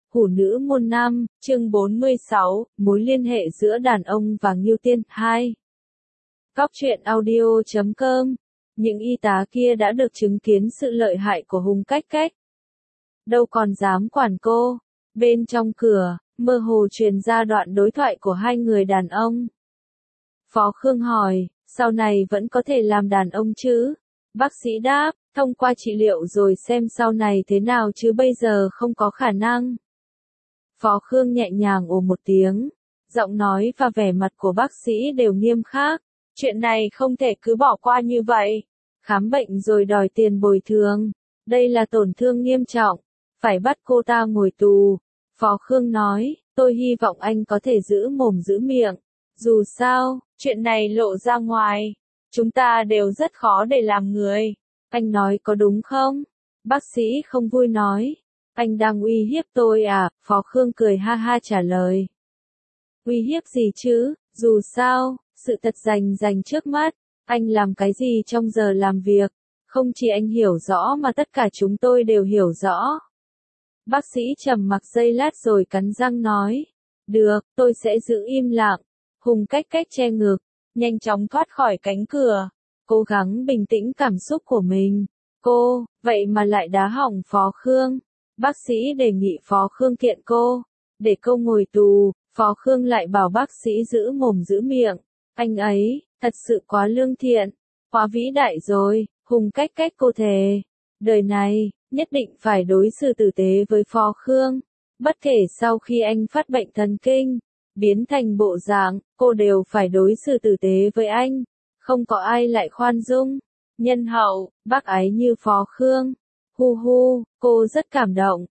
Hủ nữ môn năm, chương 46, mối liên hệ giữa đàn ông và Ngưu Tiên, 2. Cóc truyện audio.com. Những y tá kia đã được chứng kiến sự lợi hại của Hùng Cách Cách. Đâu còn dám quản cô. Bên trong cửa, mơ hồ truyền ra đoạn đối thoại của hai người đàn ông. Phó Khương hỏi, sau này vẫn có thể làm đàn ông chứ? Bác sĩ đáp, thông qua trị liệu rồi xem sau này thế nào chứ bây giờ không có khả năng. Phó Khương nhẹ nhàng ồ một tiếng, giọng nói và vẻ mặt của bác sĩ đều nghiêm khắc. Chuyện này không thể cứ bỏ qua như vậy. Khám bệnh rồi đòi tiền bồi thường. Đây là tổn thương nghiêm trọng. Phải bắt cô ta ngồi tù. Phó Khương nói, tôi hy vọng anh có thể giữ mồm giữ miệng. Dù sao, chuyện này lộ ra ngoài. Chúng ta đều rất khó để làm người. Anh nói có đúng không? Bác sĩ không vui nói. Anh đang uy hiếp tôi à? Phó Khương cười ha ha trả lời. Uy hiếp gì chứ? Dù sao, sự thật rành trước mắt. Anh làm cái gì trong giờ làm việc? Không chỉ anh hiểu rõ mà tất cả chúng tôi đều hiểu rõ. Bác sĩ trầm mặc giây lát rồi cắn răng nói. Được, tôi sẽ giữ im lặng. Hùng Cách Cách che ngực, nhanh chóng thoát khỏi cánh cửa. Cố gắng bình tĩnh cảm xúc của mình. Cô, vậy mà lại đá hỏng Phó Khương. Bác sĩ đề nghị Phó Khương kiện cô, để cô ngồi tù. Phó Khương lại bảo bác sĩ giữ mồm giữ miệng. Anh ấy, thật sự quá lương thiện, quá vĩ đại rồi. Hùng Cách Cách cô thề, đời này, nhất định phải đối xử tử tế với Phó Khương. Bất kể sau khi anh phát bệnh thần kinh, biến thành bộ dạng, cô đều phải đối xử tử tế với anh. Không có ai lại khoan dung, nhân hậu, bác ái như Phó Khương. Hu hu, cô rất cảm động,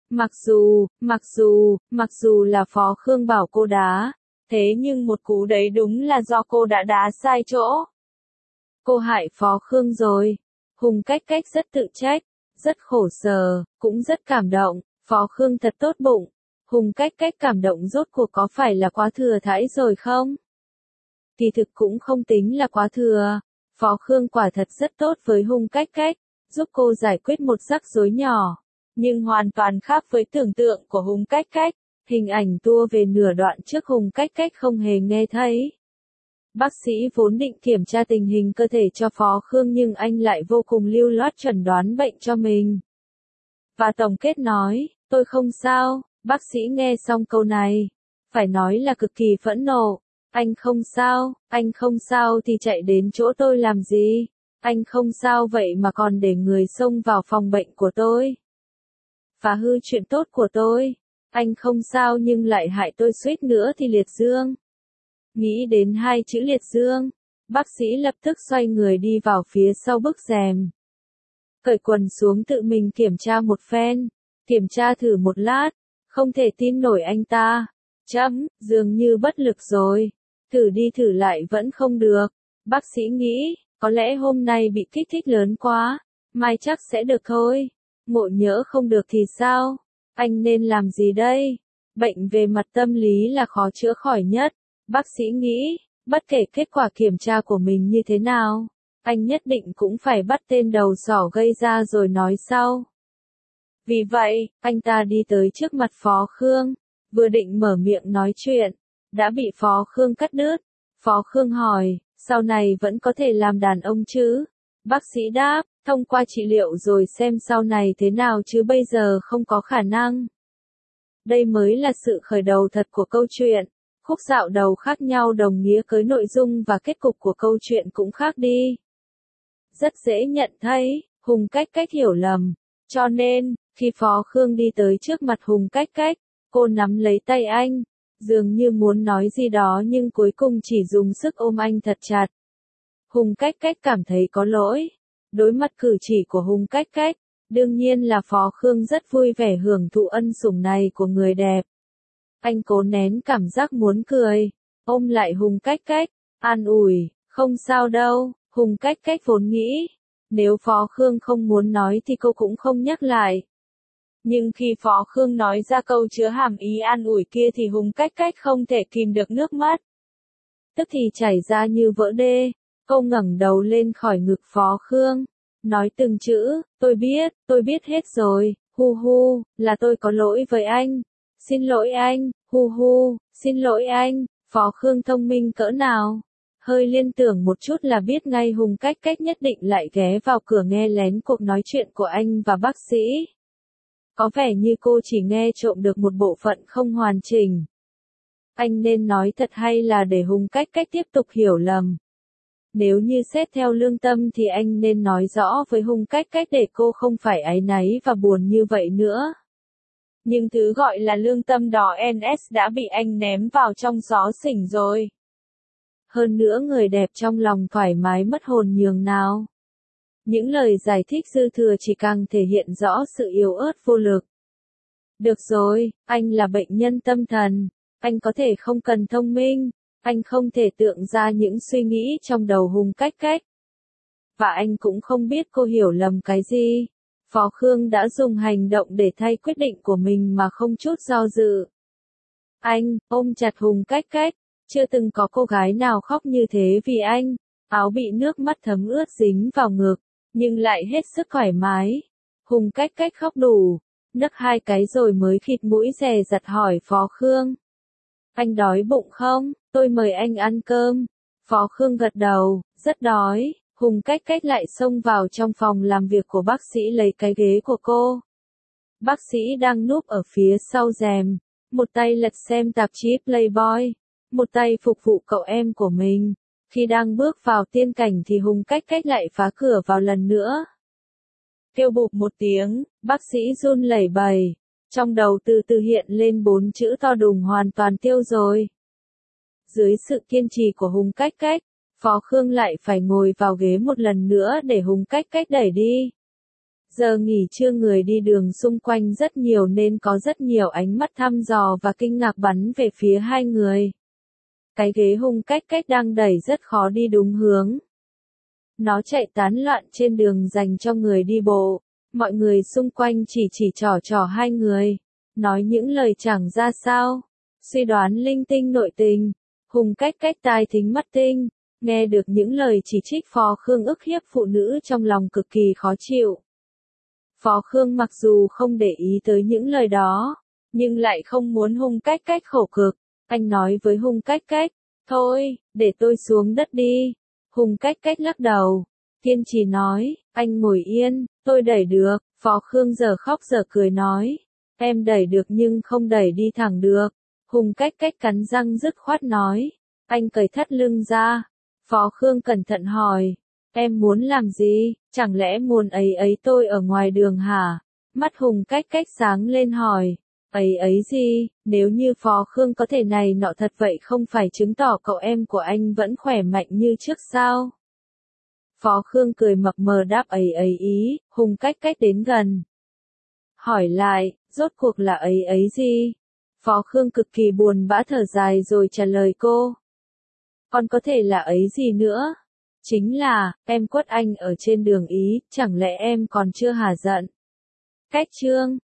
mặc dù là Phó Khương bảo cô đá, thế nhưng một cú đấy đúng là do cô đã đá sai chỗ. Cô hại Phó Khương rồi. Hùng Cách Cách rất tự trách, rất khổ sở, cũng rất cảm động. Phó Khương thật tốt bụng. Hùng Cách Cách cảm động rốt cuộc có phải là quá thừa thãi rồi không? Kỳ thực cũng không tính là quá thừa. Phó Khương quả thật rất tốt với Hùng Cách Cách, giúp cô giải quyết một rắc rối nhỏ, nhưng hoàn toàn khác với tưởng tượng của Hùng Cách Cách. Hình ảnh tua về nửa đoạn trước Hùng Cách Cách không hề nghe thấy. Bác sĩ vốn định kiểm tra tình hình cơ thể cho Phó Khương nhưng anh lại vô cùng lưu loát chẩn đoán bệnh cho mình. Và tổng kết nói, tôi không sao. Bác sĩ nghe xong câu này, phải nói là cực kỳ phẫn nộ. Anh không sao thì chạy đến chỗ tôi làm gì? Anh không sao vậy mà còn để người xông vào phòng bệnh của tôi. Phá hư chuyện tốt của tôi. Anh không sao nhưng lại hại tôi suýt nữa thì liệt dương. Nghĩ đến hai chữ liệt dương, bác sĩ lập tức xoay người đi vào phía sau bức rèm. Cởi quần xuống tự mình kiểm tra một phen. Kiểm tra thử một lát, không thể tin nổi anh ta. Dường như bất lực rồi. Thử đi thử lại vẫn không được. Bác sĩ nghĩ, có lẽ hôm nay bị kích thích lớn quá, mai chắc sẽ được thôi. Ngộ nhỡ không được thì sao? Anh nên làm gì đây? Bệnh về mặt tâm lý là khó chữa khỏi nhất. Bác sĩ nghĩ, bất kể kết quả kiểm tra của mình như thế nào, anh nhất định cũng phải bắt tên đầu sỏ gây ra rồi nói sau. Vì vậy, anh ta đi tới trước mặt Phó Khương, vừa định mở miệng nói chuyện, đã bị Phó Khương cắt đứt. Phó Khương hỏi, sau này vẫn có thể làm đàn ông chứ? Bác sĩ đáp, thông qua trị liệu rồi xem sau này thế nào chứ bây giờ không có khả năng. Đây mới là sự khởi đầu thật của câu chuyện. Khúc dạo đầu khác nhau đồng nghĩa với nội dung và kết cục của câu chuyện cũng khác đi. Rất dễ nhận thấy, Hùng Cách Cách hiểu lầm. Cho nên, khi Phó Khương đi tới trước mặt Hùng Cách Cách, cô nắm lấy tay anh, dường như muốn nói gì đó nhưng cuối cùng chỉ dùng sức ôm anh thật chặt. Hùng Cách Cách cảm thấy có lỗi. Đối mặt cử chỉ của Hùng Cách Cách, đương nhiên là Phó Khương rất vui vẻ hưởng thụ ân sủng này của người đẹp. Anh cố nén cảm giác muốn cười, ôm lại Hùng Cách Cách, an ủi, không sao đâu. Hùng Cách Cách vốn nghĩ, nếu Phó Khương không muốn nói thì cô cũng không nhắc lại. Nhưng khi Phó Khương nói ra câu chứa hàm ý an ủi kia thì Hùng Cách Cách không thể kìm được nước mắt. Tức thì chảy ra như vỡ đê. Cô ngẩng đầu lên khỏi ngực Phó Khương, nói từng chữ, tôi biết hết rồi. Hu hu, là tôi có lỗi với anh. Xin lỗi anh, hu hu, xin lỗi anh, Phó Khương thông minh cỡ nào. Hơi liên tưởng một chút là biết ngay Hùng Cách Cách nhất định lại ghé vào cửa nghe lén cuộc nói chuyện của anh và bác sĩ. Có vẻ như cô chỉ nghe trộm được một bộ phận không hoàn chỉnh. Anh nên nói thật hay là để Hùng Cách Cách tiếp tục hiểu lầm? Nếu như xét theo lương tâm thì anh nên nói rõ với Hùng Cách Cách để cô không phải áy náy và buồn như vậy nữa. Nhưng thứ gọi là lương tâm đó NS đã bị anh ném vào trong xó xỉnh rồi. Hơn nữa người đẹp trong lòng thoải mái mất hồn nhường nào. Những lời giải thích dư thừa chỉ càng thể hiện rõ sự yếu ớt vô lực. Được rồi, anh là bệnh nhân tâm thần. Anh có thể không cần thông minh. Anh không thể tượng ra những suy nghĩ trong đầu Hùng Cách Cách. Và anh cũng không biết cô hiểu lầm cái gì. Phó Khương đã dùng hành động để thay quyết định của mình mà không chút do dự. Anh, ôm chặt Hùng Cách Cách. Chưa từng có cô gái nào khóc như thế vì anh. Áo bị nước mắt thấm ướt dính vào ngực, nhưng lại hết sức thoải mái. Hùng Cách Cách khóc đủ, nấc 2 cái rồi mới khịt mũi dè dặt hỏi Phó Khương. Anh đói bụng không? Tôi mời anh ăn cơm. Phó Khương gật đầu, rất đói. Hùng Cách Cách lại xông vào trong phòng làm việc của bác sĩ lấy cái ghế của cô. Bác sĩ đang núp ở phía sau rèm, một tay lật xem tạp chí Playboy, một tay phục vụ cậu em của mình. Khi đang bước vào tiên cảnh thì Hùng Cách Cách lại phá cửa vào lần nữa. Kêu bụp một tiếng, bác sĩ run lẩy bẩy. Trong đầu từ từ hiện lên 4 chữ to đùng hoàn toàn tiêu rồi. Dưới sự kiên trì của Hùng Cách Cách, Phó Khương lại phải ngồi vào ghế một lần nữa để Hùng Cách Cách đẩy đi. Giờ nghỉ trưa người đi đường xung quanh rất nhiều nên có rất nhiều ánh mắt thăm dò và kinh ngạc bắn về phía hai người. Cái ghế Hùng Cách Cách đang đẩy rất khó đi đúng hướng. Nó chạy tán loạn trên đường dành cho người đi bộ. Mọi người xung quanh chỉ trò hai người. Nói những lời chẳng ra sao. Suy đoán linh tinh nội tình. Hùng Cách Cách tai thính mắt tinh. Nghe được những lời chỉ trích Phó Khương ức hiếp phụ nữ trong lòng cực kỳ khó chịu. Phó Khương mặc dù không để ý tới những lời đó, nhưng lại không muốn Hùng Cách Cách khổ cực. Anh nói với Hùng Cách Cách, thôi, để tôi xuống đất đi. Hùng Cách Cách lắc đầu, kiên trì nói, anh ngồi yên, tôi đẩy được. Phó Khương giờ khóc giờ cười nói, em đẩy được nhưng không đẩy đi thẳng được. Hùng Cách Cách cắn răng dứt khoát nói, anh cởi thắt lưng ra. Phó Khương cẩn thận hỏi, em muốn làm gì, chẳng lẽ muốn ấy tôi ở ngoài đường hả? Mắt Hùng Cách Cách sáng lên hỏi, ấy gì, nếu như Phó Khương có thể này nọ thật vậy không phải chứng tỏ cậu em của anh vẫn khỏe mạnh như trước sao? Phó Khương cười mập mờ đáp ấy ý, Hùng Cách Cách đến gần. Hỏi lại, rốt cuộc là ấy gì? Phó Khương cực kỳ buồn bã thở dài rồi trả lời cô. Còn có thể là ấy gì nữa? Chính là, em quất anh ở trên đường Ý, chẳng lẽ em còn chưa hả giận? Cách chương